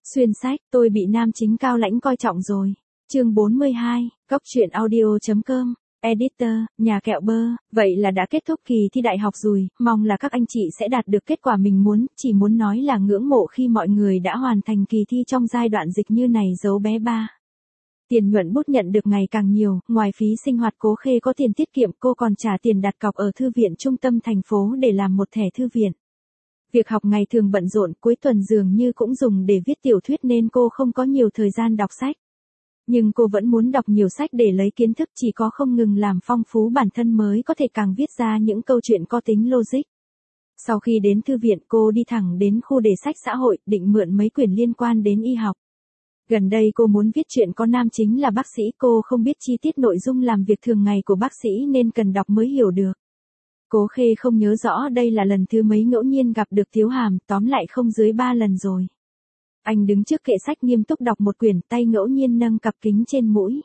Xuyên sách, tôi bị nam chính cao lãnh coi trọng rồi. Chương 42, Cốc truyện audio.com, Editor, nhà kẹo bơ, vậy là đã kết thúc kỳ thi đại học rồi, mong là các anh chị sẽ đạt được kết quả mình muốn, chỉ muốn nói là ngưỡng mộ khi mọi người đã hoàn thành kỳ thi trong giai đoạn dịch như này dấu bé ba. Tiền nhuận bút nhận được ngày càng nhiều, ngoài phí sinh hoạt Cố Khê có tiền tiết kiệm cô còn trả tiền đặt cọc ở thư viện trung tâm thành phố để làm một thẻ thư viện. Việc học ngày thường bận rộn cuối tuần dường như cũng dùng để viết tiểu thuyết nên cô không có nhiều thời gian đọc sách. Nhưng cô vẫn muốn đọc nhiều sách để lấy kiến thức chỉ có không ngừng làm phong phú bản thân mới có thể càng viết ra những câu chuyện có tính logic. Sau khi đến thư viện cô đi thẳng đến khu để sách xã hội định mượn mấy quyển liên quan đến y học. Gần đây cô muốn viết chuyện có nam chính là bác sĩ cô không biết chi tiết nội dung làm việc thường ngày của bác sĩ nên cần đọc mới hiểu được. Cố Khê không nhớ rõ đây là lần thứ mấy ngẫu nhiên gặp được Tiếu Hàm, tóm lại không dưới 3 lần rồi. Anh đứng trước kệ sách nghiêm túc đọc một quyển, tay ngẫu nhiên nâng cặp kính trên mũi.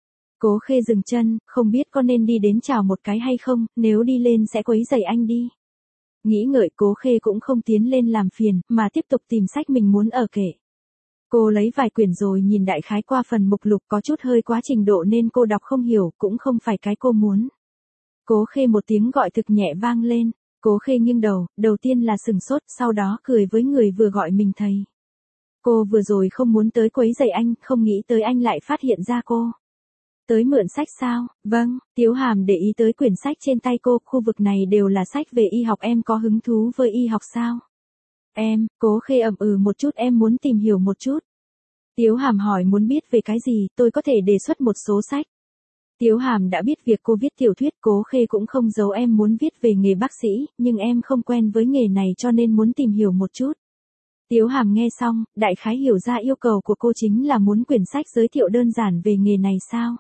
Cố Khê dừng chân, không biết có nên đi đến chào một cái hay không, nếu đi lên sẽ quấy rầy anh đi. Nghĩ ngợi Cố Khê cũng không tiến lên làm phiền, mà tiếp tục tìm sách mình muốn ở kệ. Cô lấy vài quyển rồi nhìn đại khái qua phần mục lục có chút hơi quá trình độ nên cô đọc không hiểu, cũng không phải cái cô muốn. Cố Khê một tiếng gọi thực nhẹ vang lên, Cố Khê nghiêng đầu, đầu tiên là sừng sốt, sau đó cười với người vừa gọi mình thầy. Cô vừa rồi không muốn tới quấy rầy anh, không nghĩ tới anh lại phát hiện ra cô. Tới mượn sách sao? Vâng, Tiếu Hàm để ý tới quyển sách trên tay cô, khu vực này đều là sách về y học, em có hứng thú với y học sao? Em, Cố Khê ậm ừ một chút, em muốn tìm hiểu một chút. Tiếu Hàm hỏi muốn biết về cái gì, tôi có thể đề xuất một số sách. Tiếu Hàm đã biết việc cô viết tiểu thuyết, Cố Khê cũng không giấu em muốn viết về nghề bác sĩ, nhưng em không quen với nghề này cho nên muốn tìm hiểu một chút. Tiếu Hàm nghe xong, đại khái hiểu ra yêu cầu của cô chính là muốn quyển sách giới thiệu đơn giản về nghề này sao?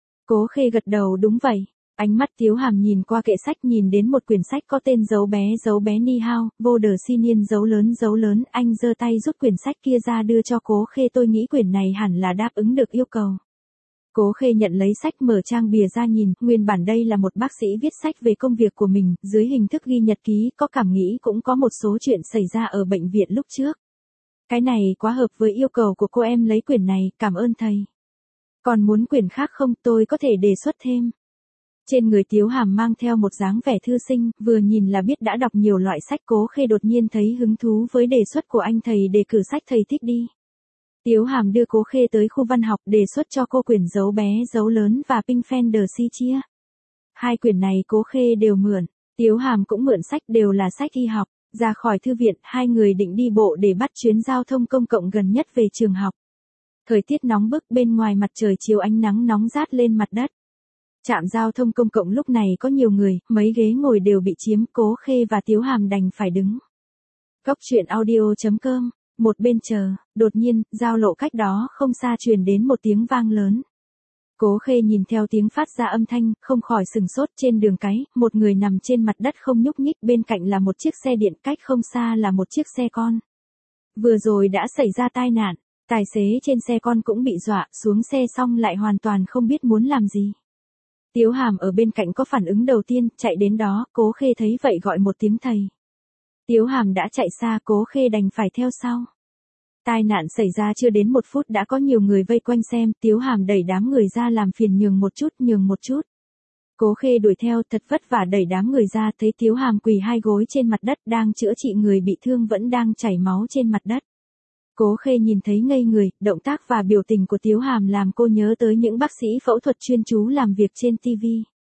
Cố Khê gật đầu đúng vậy. Ánh mắt Tiếu Hàm nhìn qua kệ sách nhìn đến một quyển sách có tên dấu bé ni hao, vô đờ si niên dấu lớn, anh giơ tay rút quyển sách kia ra đưa cho Cố Khê, tôi nghĩ quyển này hẳn là đáp ứng được yêu cầu. Cố Khê nhận lấy sách mở trang bìa ra nhìn, nguyên bản đây là một bác sĩ viết sách về công việc của mình, dưới hình thức ghi nhật ký, có cảm nghĩ cũng có một số chuyện xảy ra ở bệnh viện lúc trước. Cái này quá hợp với yêu cầu của cô, em lấy quyển này, cảm ơn thầy. Còn muốn quyển khác không, tôi có thể đề xuất thêm. Trên người Tiếu Hàm mang theo một dáng vẻ thư sinh, vừa nhìn là biết đã đọc nhiều loại sách. Cố Khê đột nhiên thấy hứng thú với đề xuất của anh thầy, đề cử sách thầy thích đi. Tiếu Hàm đưa Cố Khê tới khu văn học đề xuất cho cô quyển Dấu bé dấu lớn và Pink Fender Si chia. Hai quyển này Cố Khê đều mượn, Tiếu Hàm cũng mượn sách, đều là sách y học. Ra khỏi thư viện, hai người định đi bộ để bắt chuyến giao thông công cộng gần nhất về trường học. Thời tiết nóng bức, bên ngoài mặt trời chiếu ánh nắng nóng rát lên mặt đất. Trạm giao thông công cộng lúc này có nhiều người, mấy ghế ngồi đều bị chiếm, Cố Khê và Tiếu Hàm đành phải đứng. Cốc truyện audio.com, một bên chờ, đột nhiên, giao lộ cách đó không xa truyền đến một tiếng vang lớn. Cố Khê nhìn theo tiếng phát ra âm thanh, không khỏi sừng sốt. Trên đường cái, một người nằm trên mặt đất không nhúc nhích, bên cạnh là một chiếc xe điện, cách không xa là một chiếc xe con. Vừa rồi đã xảy ra tai nạn, tài xế trên xe con cũng bị dọa, xuống xe xong lại hoàn toàn không biết muốn làm gì. Tiếu Hàm ở bên cạnh có phản ứng đầu tiên, chạy đến đó, Cố Khê thấy vậy gọi một tiếng thầy. Tiếu Hàm đã chạy xa, Cố Khê đành phải theo sau. Tai nạn xảy ra chưa đến 1 phút đã có nhiều người vây quanh xem, Tiếu Hàm đẩy đám người ra làm phiền nhường một chút. Cố Khê đuổi theo thật vất vả đẩy đám người ra, thấy Tiếu Hàm quỳ hai gối trên mặt đất đang chữa trị người bị thương vẫn đang chảy máu trên mặt đất. Cố Khê nhìn thấy ngây người, động tác và biểu tình của Tiếu Hàm làm cô nhớ tới những bác sĩ phẫu thuật chuyên chú làm việc trên TV.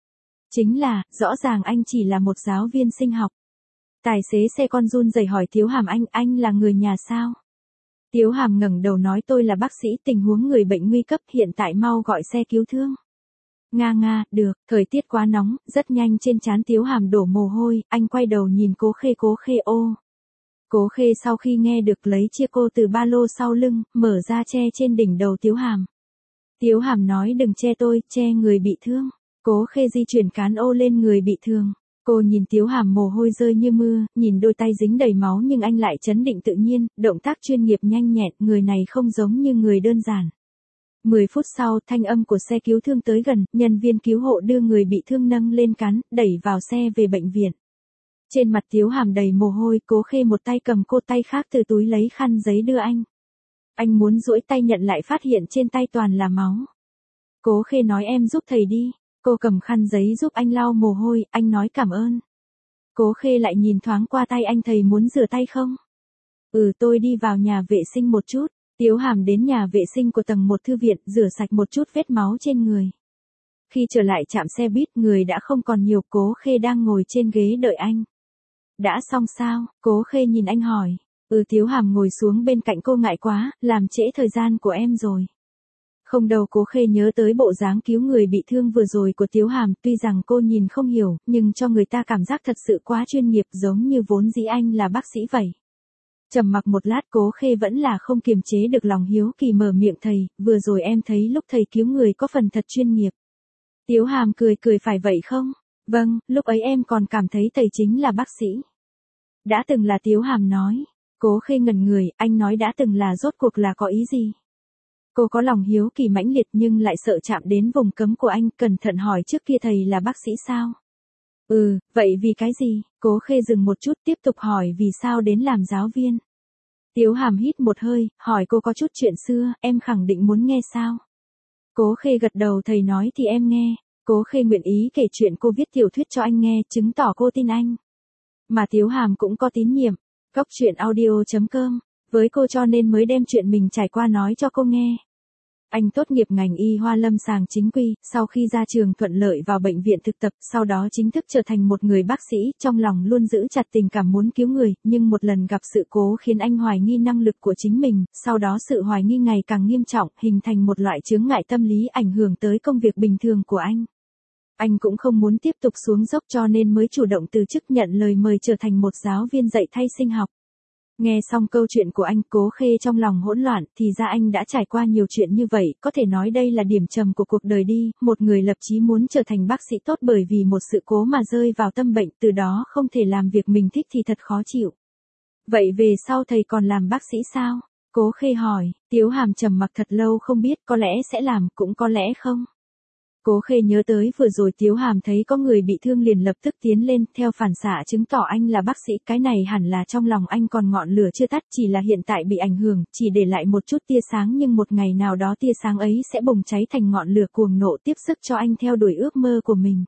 Chính là, rõ ràng anh chỉ là một giáo viên sinh học. Tài xế xe con run rẩy hỏi Tiếu Hàm anh là người nhà sao? Tiếu Hàm ngẩng đầu nói tôi là bác sĩ, tình huống người bệnh nguy cấp, hiện tại mau gọi xe cứu thương. Nga, được, thời tiết quá nóng, rất nhanh trên trán Tiếu Hàm đổ mồ hôi, anh quay đầu nhìn Cố Khê ô. Cố Khê sau khi nghe được lấy chia cô từ ba lô sau lưng, mở ra che trên đỉnh đầu Tiếu Hàm. Tiếu Hàm nói đừng che tôi, che người bị thương. Cố Khê di chuyển cán ô lên người bị thương. Cô nhìn Tiếu Hàm mồ hôi rơi như mưa, nhìn đôi tay dính đầy máu nhưng anh lại trấn định tự nhiên, động tác chuyên nghiệp nhanh nhẹn, người này không giống như người đơn giản. 10 phút sau, thanh âm của xe cứu thương tới gần, nhân viên cứu hộ đưa người bị thương nâng lên cán, đẩy vào xe về bệnh viện. Trên mặt Tiếu Hàm đầy mồ hôi, Cố Khê một tay cầm cô, tay khác từ túi lấy khăn giấy đưa anh. Anh muốn duỗi tay nhận lại phát hiện trên tay toàn là máu. Cố Khê nói em giúp thầy đi. Cô cầm khăn giấy giúp anh lau mồ hôi, anh nói cảm ơn. Cố Khê lại nhìn thoáng qua tay anh, thầy muốn rửa tay không? Tôi đi vào nhà vệ sinh một chút. Tiếu Hàm đến nhà vệ sinh của tầng 1 thư viện, rửa sạch một chút vết máu trên người. Khi trở lại trạm xe buýt, người đã không còn nhiều, Cố Khê đang ngồi trên ghế đợi anh. Đã xong sao? Cố Khê nhìn anh hỏi. Tiếu Hàm ngồi xuống bên cạnh cô, ngại quá, làm trễ thời gian của em rồi. Không đâu, Cố Khê nhớ tới bộ dáng cứu người bị thương vừa rồi của Tiếu Hàm, tuy rằng cô nhìn không hiểu, nhưng cho người ta cảm giác thật sự quá chuyên nghiệp, giống như vốn dĩ anh là bác sĩ vậy. Trầm mặc một lát, Cố Khê vẫn là không kiềm chế được lòng hiếu kỳ mở miệng, thầy, vừa rồi em thấy lúc thầy cứu người có phần thật chuyên nghiệp. Tiếu Hàm cười cười, phải vậy không? Vâng, lúc ấy em còn cảm thấy thầy chính là bác sĩ. Đã từng là, Tiếu Hàm nói. Cố Khê ngẩn người, anh nói đã từng là rốt cuộc là có ý gì? Cô có lòng hiếu kỳ mãnh liệt nhưng lại sợ chạm đến vùng cấm của anh, cẩn thận hỏi, trước kia thầy là bác sĩ sao? Vậy vì cái gì? Cố Khê dừng một chút tiếp tục hỏi, vì sao đến làm giáo viên? Tiếu Hàm hít một hơi, hỏi cô có chút chuyện xưa, em khẳng định muốn nghe sao? Cố Khê gật đầu, thầy nói thì em nghe. Cố Khê nguyện ý kể chuyện cô viết tiểu thuyết cho anh nghe, chứng tỏ cô tin anh. Mà Tiếu Hàm cũng có tín nhiệm. Cóc truyện audio.com với cô cho nên mới đem chuyện mình trải qua nói cho cô nghe. Anh tốt nghiệp ngành y khoa lâm sàng chính quy, sau khi ra trường thuận lợi vào bệnh viện thực tập, sau đó chính thức trở thành một người bác sĩ, trong lòng luôn giữ chặt tình cảm muốn cứu người, nhưng một lần gặp sự cố khiến anh hoài nghi năng lực của chính mình, sau đó sự hoài nghi ngày càng nghiêm trọng, hình thành một loại chướng ngại tâm lý ảnh hưởng tới công việc bình thường của anh. Anh cũng không muốn tiếp tục xuống dốc cho nên mới chủ động từ chức, nhận lời mời trở thành một giáo viên dạy thay sinh học. Nghe xong câu chuyện của anh, Cố Khê trong lòng hỗn loạn, thì ra anh đã trải qua nhiều chuyện như vậy, có thể nói đây là điểm trầm của cuộc đời đi, một người lập chí muốn trở thành bác sĩ tốt bởi vì một sự cố mà rơi vào tâm bệnh, từ đó không thể làm việc mình thích thì thật khó chịu. Vậy về sau thầy còn làm bác sĩ sao? Cố Khê hỏi. Tiếu Hàm trầm mặc thật lâu không biết, có lẽ sẽ làm, cũng có lẽ không. Cố Khê nhớ tới vừa rồi Tiếu Hàm thấy có người bị thương liền lập tức tiến lên, theo phản xạ chứng tỏ anh là bác sĩ, cái này hẳn là trong lòng anh còn ngọn lửa chưa tắt, chỉ là hiện tại bị ảnh hưởng, chỉ để lại một chút tia sáng, nhưng một ngày nào đó tia sáng ấy sẽ bùng cháy thành ngọn lửa cuồng nộ, tiếp sức cho anh theo đuổi ước mơ của mình.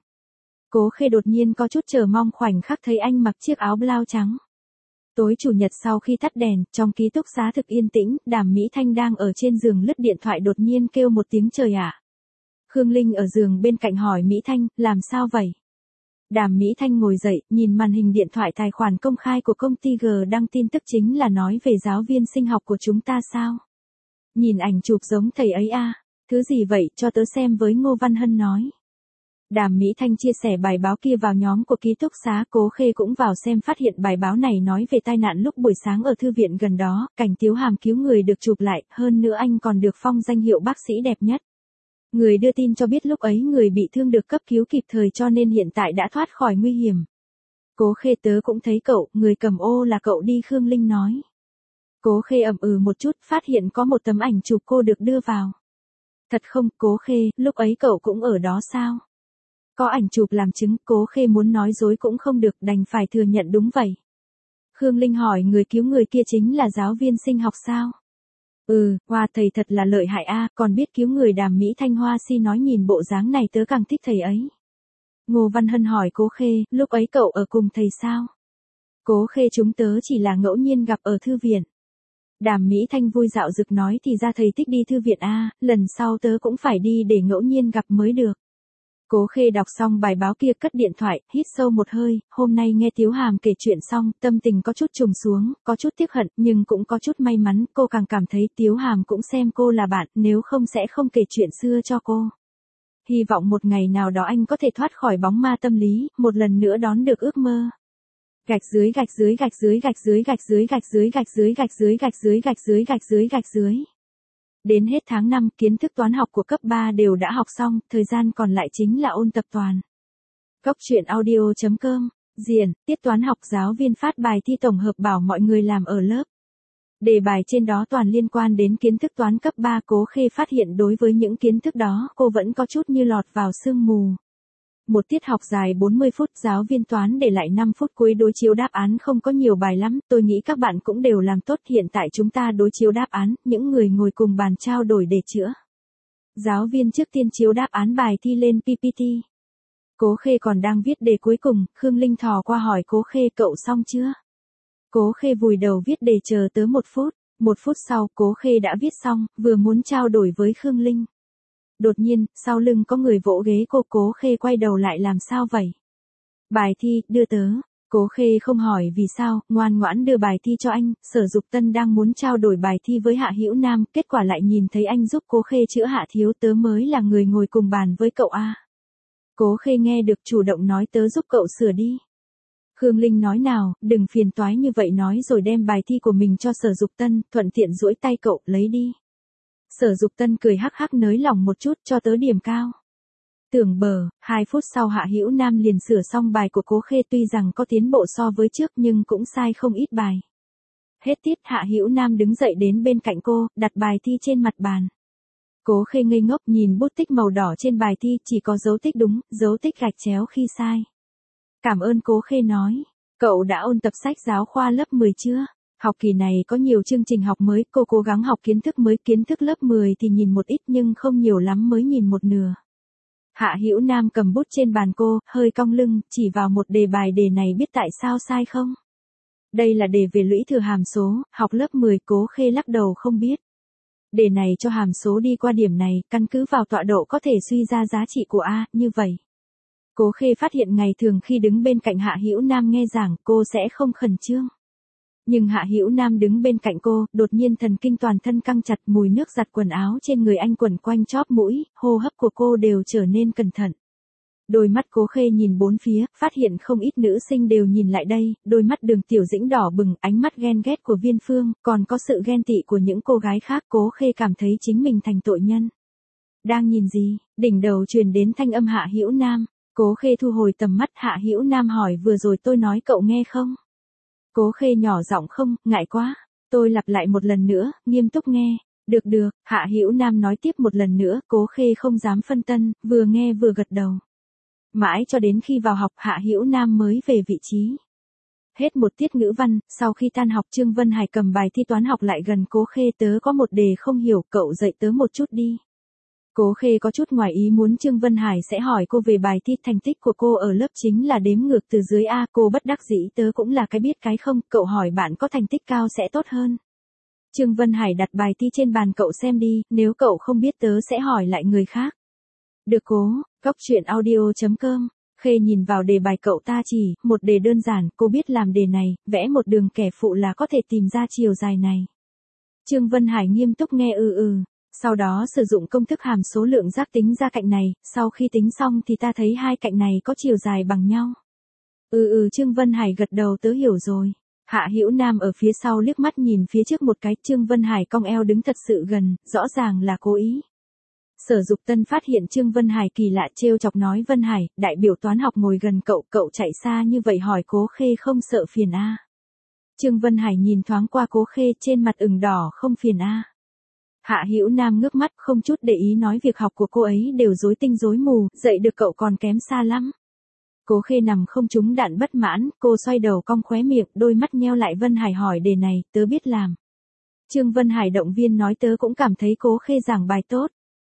Cố Khê đột nhiên có chút chờ mong khoảnh khắc thấy anh mặc chiếc áo blau trắng. Tối chủ nhật sau khi tắt đèn, trong ký túc xá thực yên tĩnh, Đàm Mỹ Thanh đang ở trên giường lướt điện thoại, đột nhiên kêu một tiếng trời ạ. Khương Linh ở giường bên cạnh hỏi Mỹ Thanh, làm sao vậy? Đàm Mỹ Thanh ngồi dậy, nhìn màn hình điện thoại, tài khoản công khai của công ty G đăng tin tức chính là nói về giáo viên sinh học của chúng ta sao? Nhìn ảnh chụp giống thầy ấy à? Thứ gì vậy, cho tớ xem với, Ngô Văn Hân nói. Đàm Mỹ Thanh chia sẻ bài báo kia vào nhóm của ký túc xá, Cố Khê cũng vào xem, phát hiện bài báo này nói về tai nạn lúc buổi sáng ở thư viện gần đó, cảnh Tiếu Hàm cứu người được chụp lại, hơn nữa anh còn được phong danh hiệu bác sĩ đẹp nhất. Người đưa tin cho biết lúc ấy người bị thương được cấp cứu kịp thời cho nên hiện tại đã thoát khỏi nguy hiểm. Cố Khê, tớ cũng thấy cậu, người cầm ô là cậu đi, Khương Linh nói. Cố Khê một chút, phát hiện có một tấm ảnh chụp cô được đưa vào. Thật không, Cố Khê, lúc ấy cậu cũng ở đó sao? Có ảnh chụp làm chứng, Cố Khê muốn nói dối cũng không được, đành phải thừa nhận đúng vậy. Khương Linh hỏi, người cứu người kia chính là giáo viên sinh học sao? Hoa, thầy thật là lợi hại a, còn biết cứu người. Đàm Mỹ Thanh Hoa si nói, nhìn bộ dáng này tớ càng thích thầy ấy. Ngô Văn Hân hỏi Cố Khê, lúc ấy cậu ở cùng thầy sao? Cố Khê, chúng tớ chỉ là ngẫu nhiên gặp ở thư viện. Đàm Mỹ Thanh vui dạo dực nói, thì ra thầy thích đi thư viện a, lần sau tớ cũng phải đi để ngẫu nhiên gặp mới được. Cố Khê đọc xong bài báo kia cất điện thoại, hít sâu một hơi, hôm nay nghe Tiếu Hàm kể chuyện xong, tâm tình có chút trùng xuống, có chút tiếc hận, nhưng cũng có chút may mắn, cô càng cảm thấy Tiếu Hàm cũng xem cô là bạn, nếu không sẽ không kể chuyện xưa cho cô. Hy vọng một ngày nào đó anh có thể thoát khỏi bóng ma tâm lý, một lần nữa đón được ước mơ. Gạch dưới gạch dưới gạch dưới gạch dưới gạch dưới gạch dưới gạch dưới gạch dưới gạch dưới gạch dưới gạch dưới gạch dưới. Đến hết tháng 5, kiến thức toán học của cấp 3 đều đã học xong, thời gian còn lại chính là ôn tập toàn. Cóc truyện audio.com, Diện, tiết toán học, giáo viên phát bài thi tổng hợp bảo mọi người làm ở lớp. Đề bài trên đó toàn liên quan đến kiến thức toán cấp 3, Cố Khê phát hiện đối với những kiến thức đó, cô vẫn có chút như lọt vào sương mù. Một tiết học dài 40 phút, giáo viên toán để lại 5 phút cuối đối chiếu đáp án, không có nhiều bài lắm, tôi nghĩ các bạn cũng đều làm tốt, hiện tại chúng ta đối chiếu đáp án, những người ngồi cùng bàn trao đổi để chữa. Giáo viên trước tiên chiếu đáp án bài thi lên PPT. Cố Khê còn đang viết đề cuối cùng, Khương Linh thò qua hỏi Cố Khê, cậu xong chưa? Cố Khê vùi đầu viết đề chờ tớ 1 phút. 1 phút sau, Cố Khê đã viết xong, vừa muốn trao đổi với Khương Linh. Đột nhiên, sau lưng có người vỗ ghế cô. Cố Khê quay đầu lại, làm sao vậy? Bài thi, đưa tớ. Cố Khê không hỏi vì sao, ngoan ngoãn đưa bài thi cho anh. Sở Dục Tân đang muốn trao đổi bài thi với Hạ Hữu Nam, kết quả lại nhìn thấy anh giúp Cố Khê chữa Hạ thiếu, tớ mới là người ngồi cùng bàn với cậu a. Cố Khê nghe được chủ động nói, tớ giúp cậu sửa đi. Khương Linh nói, nào, đừng phiền toái như vậy, nói rồi đem bài thi của mình cho Sở Dục Tân, thuận tiện duỗi tay, cậu lấy đi. Sở Dục Tân cười hắc hắc, nới lỏng một chút, cho tớ điểm cao. Tưởng bờ, 2 phút sau Hạ Hữu Nam liền sửa xong bài của Cố Khê, tuy rằng có tiến bộ so với trước nhưng cũng sai không ít bài. Hết tiết, Hạ Hữu Nam đứng dậy đến bên cạnh cô, đặt bài thi trên mặt bàn. Cố Khê ngây ngốc nhìn bút tích màu đỏ trên bài thi, chỉ có dấu tích đúng, dấu tích gạch chéo khi sai. Cảm ơn, Cố Khê nói. Cậu đã ôn tập sách giáo khoa lớp 10 chưa? Học kỳ này có nhiều chương trình học mới, cô cố gắng học kiến thức mới, kiến thức lớp 10 thì nhìn một ít nhưng không nhiều lắm, mới nhìn một nửa. Hạ Hữu Nam cầm bút trên bàn cô, hơi cong lưng, chỉ vào một đề bài, đề này biết tại sao sai không? Đây là đề về lũy thừa hàm số, học lớp 10. Cố Khê lắc đầu, không biết. Đề này cho hàm số đi qua điểm này, căn cứ vào tọa độ có thể suy ra giá trị của A, như vậy. Cố Khê phát hiện ngày thường khi đứng bên cạnh Hạ Hữu Nam nghe giảng, cô sẽ không khẩn trương. Nhưng Hạ Hữu Nam đứng bên cạnh cô, đột nhiên thần kinh toàn thân căng chặt, mùi nước giặt quần áo trên người anh quẩn quanh chóp mũi, hô hấp của cô đều trở nên cẩn thận. Đôi mắt Cố Khê nhìn bốn phía, phát hiện không ít nữ sinh đều nhìn lại đây, đôi mắt Đường Tiểu Dĩnh đỏ bừng, ánh mắt ghen ghét của Viên Phương, còn có sự ghen tị của những cô gái khác. Cố Khê cảm thấy chính mình thành tội nhân. Đang nhìn gì? Đỉnh đầu truyền đến thanh âm Hạ Hữu Nam. Cố Khê thu hồi tầm mắt, Hạ Hữu Nam hỏi, vừa rồi tôi nói cậu nghe không? Cố Khê nhỏ giọng, không, ngại quá. Tôi lặp lại một lần nữa, nghiêm túc nghe. Được được, Hạ Hữu Nam nói tiếp một lần nữa. Cố Khê không dám phân tân, vừa nghe vừa gật đầu. Mãi cho đến khi vào học, Hạ Hữu Nam mới về vị trí. Hết một tiết ngữ văn, sau khi tan học, Trương Vân Hải cầm bài thi toán học lại gần Cố Khê, tớ có một đề không hiểu, cậu dạy tớ một chút đi. Cố Khê có chút ngoài ý muốn Trương Vân Hải sẽ hỏi cô về bài thi, thành tích của cô ở lớp chính là đếm ngược từ dưới A, cô bất đắc dĩ, tớ cũng là cái biết cái không, cậu hỏi bạn có thành tích cao sẽ tốt hơn. Trương Vân Hải đặt bài thi trên bàn, cậu xem đi, nếu cậu không biết tớ sẽ hỏi lại người khác. Được cố, goctruyện.audio.com. Khê nhìn vào đề bài cậu ta chỉ, một đề đơn giản, cô biết làm đề này, vẽ một đường kẻ phụ là có thể tìm ra chiều dài này. Trương Vân Hải nghiêm túc nghe sau đó sử dụng công thức hàm số lượng giác tính ra cạnh này, sau khi tính xong thì ta thấy hai cạnh này có chiều dài bằng nhau. Trương Vân Hải gật đầu, tớ hiểu rồi. Hạ Hữu Nam ở phía sau liếc mắt nhìn phía trước một cái, Trương Vân Hải cong eo đứng thật sự gần, rõ ràng là cố ý. Sở Dục Tân phát hiện Trương Vân Hải kỳ lạ, trêu chọc nói, Vân Hải, đại biểu toán học ngồi gần cậu, cậu chạy xa như vậy hỏi Cố Khê không sợ phiền a? Trương Vân Hải nhìn thoáng qua Cố Khê, trên mặt ửng đỏ, không phiền a? Hạ Hữu Nam ngước mắt, không chút để ý nói, việc học của cô ấy đều rối tinh rối mù, dạy được cậu còn kém xa lắm. Cố Khê nằm không trúng đạn bất mãn, cô xoay đầu cong khóe miệng, đôi mắt nheo lại. Vân Hải hỏi đề này, tớ biết làm. Trương Vân Hải động viên nói, tớ cũng cảm thấy Cố Khê giảng bài tốt.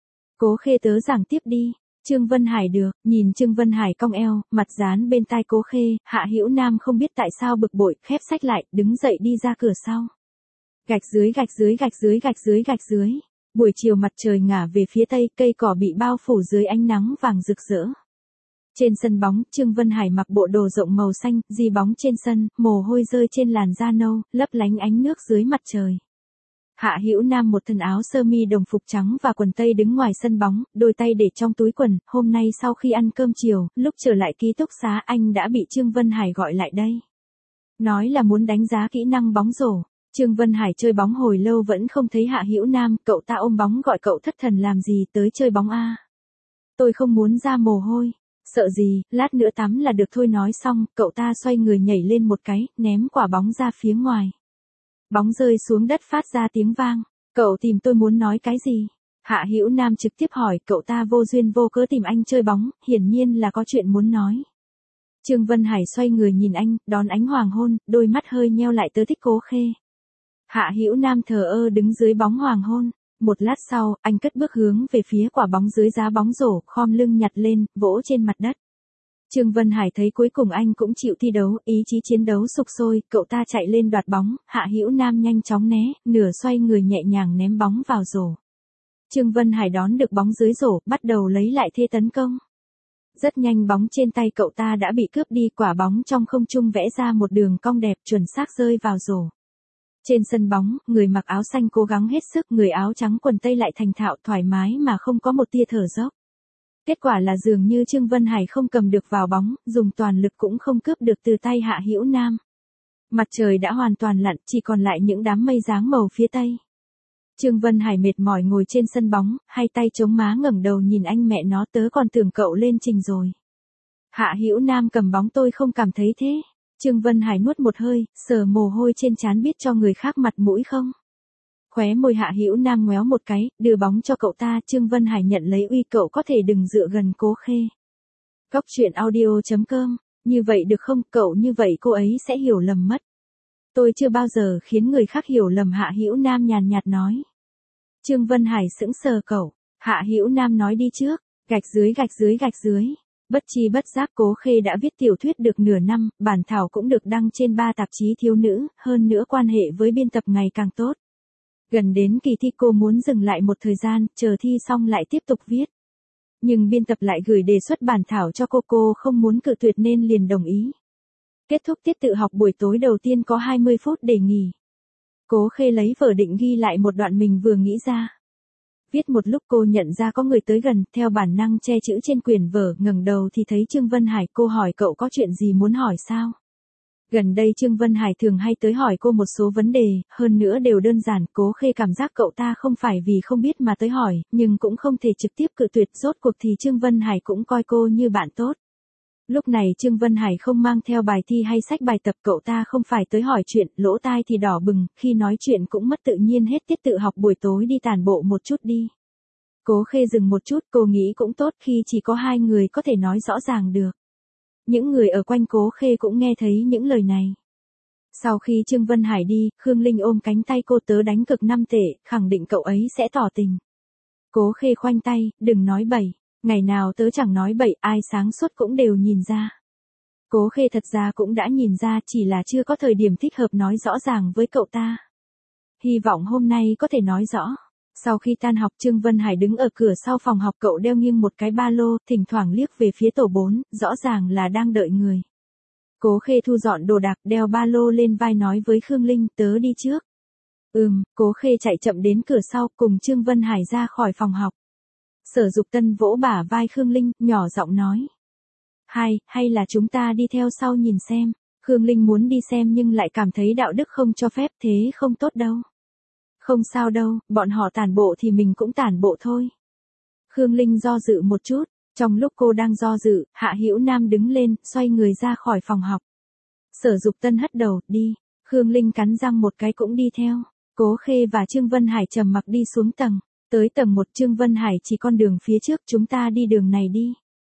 Cố Khê, tớ giảng tiếp đi. Trương Vân Hải được, nhìn Trương Vân Hải cong eo, mặt dán bên tai Cố Khê, Hạ Hữu Nam không biết tại sao bực bội, khép sách lại, đứng dậy đi ra cửa sau. Gạch dưới gạch dưới gạch dưới gạch dưới gạch dưới. Buổi chiều mặt trời ngả về phía tây, cây cỏ bị bao phủ dưới ánh nắng vàng rực rỡ. Trên sân bóng, Trương Vân Hải mặc bộ đồ rộng màu xanh, di bóng trên sân, mồ hôi rơi trên làn da nâu, lấp lánh ánh nước dưới mặt trời. Hạ Hữu Nam một thân áo sơ mi đồng phục trắng và quần tây đứng ngoài sân bóng, đôi tay để trong túi quần. Hôm nay sau khi ăn cơm chiều, lúc trở lại ký túc xá, anh đã bị Trương Vân Hải gọi lại đây. Nói là muốn đánh giá kỹ năng bóng rổ. Trương Vân Hải chơi bóng hồi lâu vẫn không thấy Hạ Hữu Nam, cậu ta ôm bóng gọi cậu, thất thần làm gì, tới chơi bóng a? Tôi không muốn ra mồ hôi. Sợ gì, lát nữa tắm là được thôi. Nói xong, cậu ta xoay người nhảy lên một cái, ném quả bóng ra phía ngoài. Bóng rơi xuống đất phát ra tiếng vang. Cậu tìm tôi muốn nói cái gì? Hạ Hữu Nam trực tiếp hỏi, cậu ta vô duyên vô cớ tìm anh chơi bóng, hiển nhiên là có chuyện muốn nói. Trương Vân Hải xoay người nhìn anh, đón ánh hoàng hôn, đôi mắt hơi nheo lại, tớ thích Cố Khê. Hạ Hữu Nam thờ ơ đứng dưới bóng hoàng hôn. Một lát sau, anh cất bước hướng về phía quả bóng dưới giá bóng rổ, khom lưng nhặt lên, vỗ trên mặt đất. Trương Vân Hải thấy cuối cùng anh cũng chịu thi đấu, ý chí chiến đấu sục sôi, cậu ta chạy lên đoạt bóng, Hạ Hữu Nam nhanh chóng né, nửa xoay người nhẹ nhàng ném bóng vào rổ. Trương Vân Hải đón được bóng dưới rổ, bắt đầu lấy lại thế tấn công. Rất nhanh bóng trên tay cậu ta đã bị cướp đi, quả bóng trong không trung vẽ ra một đường cong đẹp chuẩn xác rơi vào rổ. Trên sân bóng, người mặc áo xanh cố gắng hết sức, người áo trắng quần tây lại thành thạo thoải mái mà không có một tia thở dốc. Kết quả là dường như Trương Vân Hải không cầm được vào bóng, dùng toàn lực cũng không cướp được từ tay Hạ Hữu Nam. Mặt trời đã hoàn toàn lặn, chỉ còn lại những đám mây dáng màu phía tây. Trương Vân Hải mệt mỏi ngồi trên sân bóng, hai tay chống má ngẩng đầu nhìn anh, mẹ nó, tớ còn tưởng cậu lên trình rồi. Hạ Hữu Nam cầm bóng, tôi không cảm thấy thế. Trương Vân Hải nuốt một hơi, sờ mồ hôi trên trán, biết cho người khác mặt mũi không? Khóe môi Hạ Hữu Nam ngoéo một cái, đưa bóng cho cậu ta. Trương Vân Hải nhận lấy, uy, cậu có thể đừng dựa gần Cố Khê. Cóc truyện audio.com, như vậy được không, cậu như vậy cô ấy sẽ hiểu lầm mất. Tôi chưa bao giờ khiến người khác hiểu lầm, Hạ Hữu Nam nhàn nhạt nói. Trương Vân Hải sững sờ, cậu. Hạ Hữu Nam nói đi trước, gạch dưới gạch dưới gạch dưới. Bất chi bất giác Cố Khê đã viết tiểu thuyết được nửa năm, bản thảo cũng được đăng trên 3 tạp chí thiếu nữ, hơn nữa quan hệ với biên tập ngày càng tốt. Gần đến kỳ thi cô muốn dừng lại một thời gian, chờ thi xong lại tiếp tục viết. Nhưng biên tập lại gửi đề xuất bản thảo cho cô không muốn cự tuyệt nên liền đồng ý. Kết thúc tiết tự học buổi tối đầu tiên có 20 phút để nghỉ. Cố Khê lấy vở định ghi lại một đoạn mình vừa nghĩ ra. Viết một lúc cô nhận ra có người tới gần, theo bản năng che chữ trên quyển vở, ngẩng đầu thì thấy Trương Vân Hải. Cô hỏi, cậu có chuyện gì muốn hỏi sao? Gần đây Trương Vân Hải thường hay tới hỏi cô một số vấn đề, hơn nữa đều đơn giản. Cố Khê cảm giác cậu ta không phải vì không biết mà tới hỏi, nhưng cũng không thể trực tiếp cự tuyệt, rốt cuộc thì Trương Vân Hải cũng coi cô như bạn tốt. Lúc này Trương Vân Hải không mang theo bài thi hay sách bài tập, cậu ta không phải tới hỏi chuyện, lỗ tai thì đỏ bừng, khi nói chuyện cũng mất tự nhiên, hết tiết tự học buổi tối đi tản bộ một chút đi. Cố Khê dừng một chút, cô nghĩ cũng tốt khi chỉ có hai người có thể nói rõ ràng được. Những người ở quanh Cố Khê cũng nghe thấy những lời này. Sau khi Trương Vân Hải đi, Khương Linh ôm cánh tay cô, tớ đánh cực 5 tệ, khẳng định cậu ấy sẽ tỏ tình. Cố Khê khoanh tay, đừng nói bậy. Ngày nào tớ chẳng nói bậy, ai sáng suốt cũng đều nhìn ra. Cố Khê thật ra cũng đã nhìn ra, chỉ là chưa có thời điểm thích hợp nói rõ ràng với cậu ta. Hy vọng hôm nay có thể nói rõ. Sau khi tan học, Trương Vân Hải đứng ở cửa sau phòng học, cậu đeo nghiêng một cái ba lô, thỉnh thoảng liếc về phía tổ 4, rõ ràng là đang đợi người. Cố Khê thu dọn đồ đạc, đeo ba lô lên vai, nói với Khương Linh, tớ đi trước. Cố Khê chạy chậm đến cửa sau, cùng Trương Vân Hải ra khỏi phòng học. Sở Dục Tân vỗ bả vai Khương Linh, nhỏ giọng nói. Hay là chúng ta đi theo sau nhìn xem. Khương Linh muốn đi xem nhưng lại cảm thấy đạo đức không cho phép, thế không tốt đâu. Không sao đâu, bọn họ tản bộ thì mình cũng tản bộ thôi. Khương Linh do dự một chút, trong lúc cô đang do dự, Hạ Hữu Nam đứng lên, xoay người ra khỏi phòng học. Sở Dục Tân hất đầu, đi. Khương Linh cắn răng một cái cũng đi theo. Cố Khê và Trương Vân Hải trầm mặc đi xuống tầng. Tới tầng 1, Trương Vân Hải chỉ con đường phía trước, chúng ta đi đường này đi.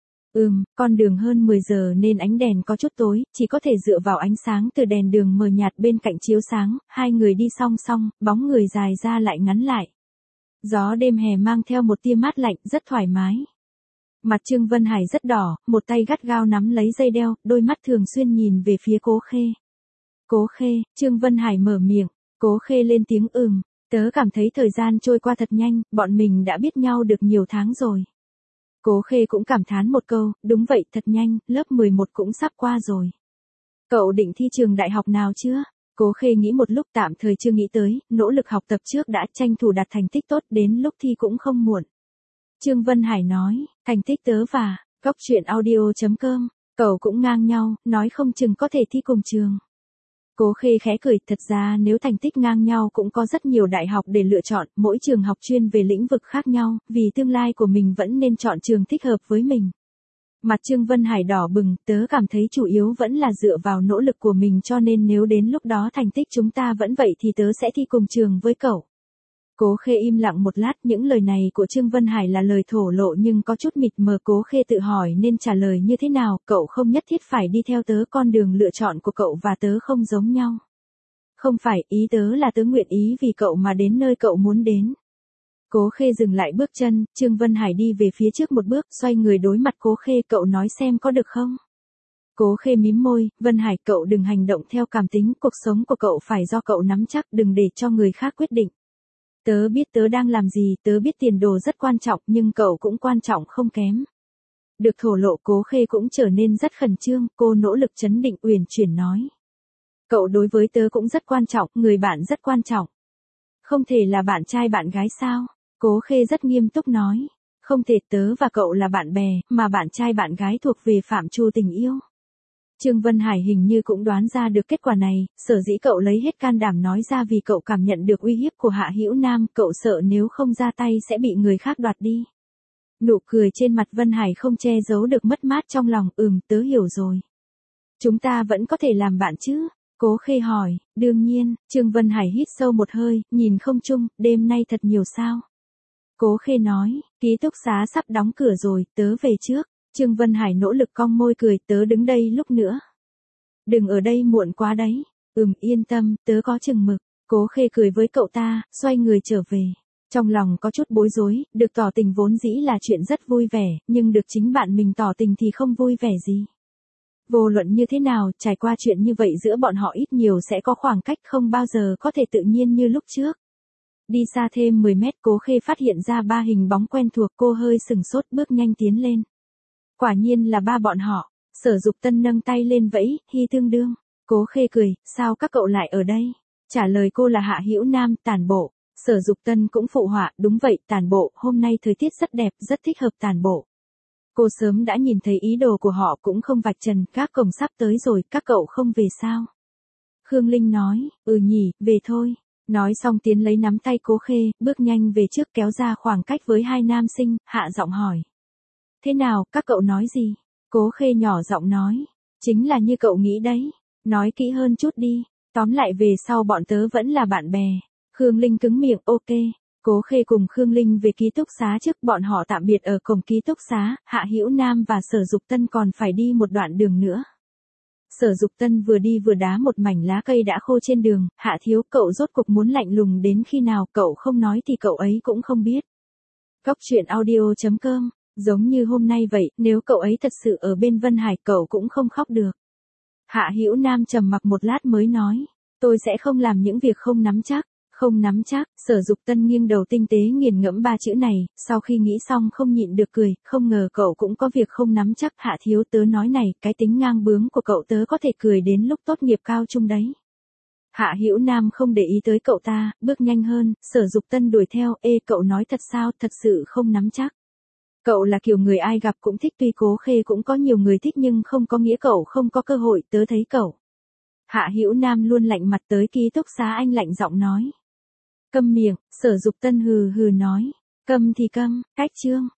Con đường hơn 10 giờ nên ánh đèn có chút tối, chỉ có thể dựa vào ánh sáng từ đèn đường mờ nhạt bên cạnh chiếu sáng, hai người đi song song, bóng người dài ra lại ngắn lại. Gió đêm hè mang theo một tia mát lạnh, rất thoải mái. Mặt Trương Vân Hải rất đỏ, một tay gắt gao nắm lấy dây đeo, đôi mắt thường xuyên nhìn về phía Cố Khê. Cố Khê, Trương Vân Hải mở miệng. Cố Khê lên tiếng tớ cảm thấy thời gian trôi qua thật nhanh, bọn mình đã biết nhau được nhiều tháng rồi. Cố Khê cũng cảm thán một câu, đúng vậy, thật nhanh, lớp 11 cũng sắp qua rồi. Cậu định thi trường đại học nào chưa? Cố Khê nghĩ một lúc, tạm thời chưa nghĩ tới, nỗ lực học tập trước đã, tranh thủ đạt thành tích tốt, đến lúc thi cũng không muộn. Trương Vân Hải nói, thành tích tớ và Cóc truyện audio.com, cậu cũng ngang nhau, nói không chừng có thể thi cùng trường. Cố Khê khẽ cười, thật ra nếu thành tích ngang nhau cũng có rất nhiều đại học để lựa chọn, mỗi trường học chuyên về lĩnh vực khác nhau, vì tương lai của mình vẫn nên chọn trường thích hợp với mình. Mặt Trương Vân Hải đỏ bừng, tớ cảm thấy chủ yếu vẫn là dựa vào nỗ lực của mình, cho nên nếu đến lúc đó thành tích chúng ta vẫn vậy thì tớ sẽ thi cùng trường với cậu. Cố Khê im lặng một lát, những lời này của Trương Vân Hải là lời thổ lộ nhưng có chút mịt mờ. Cố Khê tự hỏi nên trả lời như thế nào, cậu không nhất thiết phải đi theo tớ, con đường lựa chọn của cậu và tớ không giống nhau. Không phải, ý tớ là tớ nguyện ý vì cậu mà đến nơi cậu muốn đến. Cố Khê dừng lại bước chân, Trương Vân Hải đi về phía trước một bước, xoay người đối mặt Cố Khê, cậu nói xem có được không? Cố Khê mím môi, Vân Hải, cậu đừng hành động theo cảm tính, cuộc sống của cậu phải do cậu nắm chắc, đừng để cho người khác quyết định. Tớ biết tớ đang làm gì, tớ biết tiền đồ rất quan trọng nhưng cậu cũng quan trọng không kém. Được thổ lộ, Cố Khê cũng trở nên rất khẩn trương, cô nỗ lực trấn định uyển chuyển nói. Cậu đối với tớ cũng rất quan trọng, người bạn rất quan trọng. Không thể là bạn trai bạn gái sao? Cố Khê rất nghiêm túc nói. Không thể, tớ và cậu là bạn bè, mà bạn trai bạn gái thuộc về phạm trù tình yêu. Trương Vân Hải hình như cũng đoán ra được kết quả này, sở dĩ cậu lấy hết can đảm nói ra vì cậu cảm nhận được uy hiếp của Hạ Hữu Nam, cậu sợ nếu không ra tay sẽ bị người khác đoạt đi. Nụ cười trên mặt Vân Hải không che giấu được mất mát trong lòng, tớ hiểu rồi. Chúng ta vẫn có thể làm bạn chứ? Cố Khê hỏi, đương nhiên. Trương Vân Hải hít sâu một hơi, nhìn không chung, đêm nay thật nhiều sao? Cố Khê nói, ký túc xá sắp đóng cửa rồi, tớ về trước. Trương Vân Hải nỗ lực cong môi cười, tớ đứng đây lúc nữa. Đừng ở đây muộn quá đấy. Yên tâm, tớ có chừng mực. Cố Khê cười với cậu ta, xoay người trở về. Trong lòng có chút bối rối, được tỏ tình vốn dĩ là chuyện rất vui vẻ, nhưng được chính bạn mình tỏ tình thì không vui vẻ gì. Vô luận như thế nào, trải qua chuyện như vậy giữa bọn họ ít nhiều sẽ có khoảng cách, không bao giờ có thể tự nhiên như lúc trước. Đi xa thêm 10 mét, Cố Khê phát hiện ra ba hình bóng quen thuộc, cô hơi sừng sốt bước nhanh tiến lên. Quả nhiên là ba bọn họ. Sở Dục Tân nâng tay lên vẫy, Hy Tương Đương. Cố Khê cười, sao các cậu lại ở đây? Trả lời cô là Hạ Hữu Nam, tản bộ. Sở Dục Tân cũng phụ họa, đúng vậy, tản bộ, hôm nay thời tiết rất đẹp, rất thích hợp tản bộ. Cô sớm đã nhìn thấy ý đồ của họ, cũng không vạch trần, các cổng sắp tới rồi, các cậu không về sao? Khương Linh nói, nhỉ, về thôi. Nói xong tiến lấy nắm tay Cố Khê, bước nhanh về trước kéo ra khoảng cách với hai nam sinh, hạ giọng hỏi. Thế nào, các cậu nói gì? Cố Khê nhỏ giọng nói. Chính là như cậu nghĩ đấy. Nói kỹ hơn chút đi. Tóm lại về sau bọn tớ vẫn là bạn bè. Khương Linh cứng miệng, ok. Cố Khê cùng Khương Linh về ký túc xá trước, bọn họ tạm biệt ở cổng ký túc xá, Hạ Hữu Nam và Sở Dục Tân còn phải đi một đoạn đường nữa. Sở Dục Tân vừa đi vừa đá một mảnh lá cây đã khô trên đường, Hạ thiếu, cậu rốt cuộc muốn lạnh lùng đến khi nào, cậu không nói thì cậu ấy cũng không biết. Cóc truyện audio.com. Giống như hôm nay vậy, nếu cậu ấy thật sự ở bên Vân Hải, cậu cũng không khóc được. Hạ Hữu Nam trầm mặc một lát mới nói, tôi sẽ không làm những việc không nắm chắc. Không nắm chắc. Sở Dục Tân nghiêng đầu tinh tế nghiền ngẫm ba chữ này, sau khi nghĩ xong không nhịn được cười, không ngờ cậu cũng có việc không nắm chắc. Hạ thiếu, tớ nói này, cái tính ngang bướng của cậu tớ có thể cười đến lúc tốt nghiệp cao trung đấy. Hạ Hữu Nam không để ý tới cậu ta, bước nhanh hơn. Sở Dục Tân đuổi theo, cậu nói thật sao, thật sự không nắm chắc. Cậu là kiểu người ai gặp cũng thích, tuy Cố Khê cũng có nhiều người thích nhưng không có nghĩa cậu không có cơ hội, tớ thấy cậu. Hạ Hữu Nam luôn lạnh mặt, tới ký túc xá anh lạnh giọng nói. Câm miệng. Sở Dục Tân hừ hừ nói. Câm thì câm, cách chương.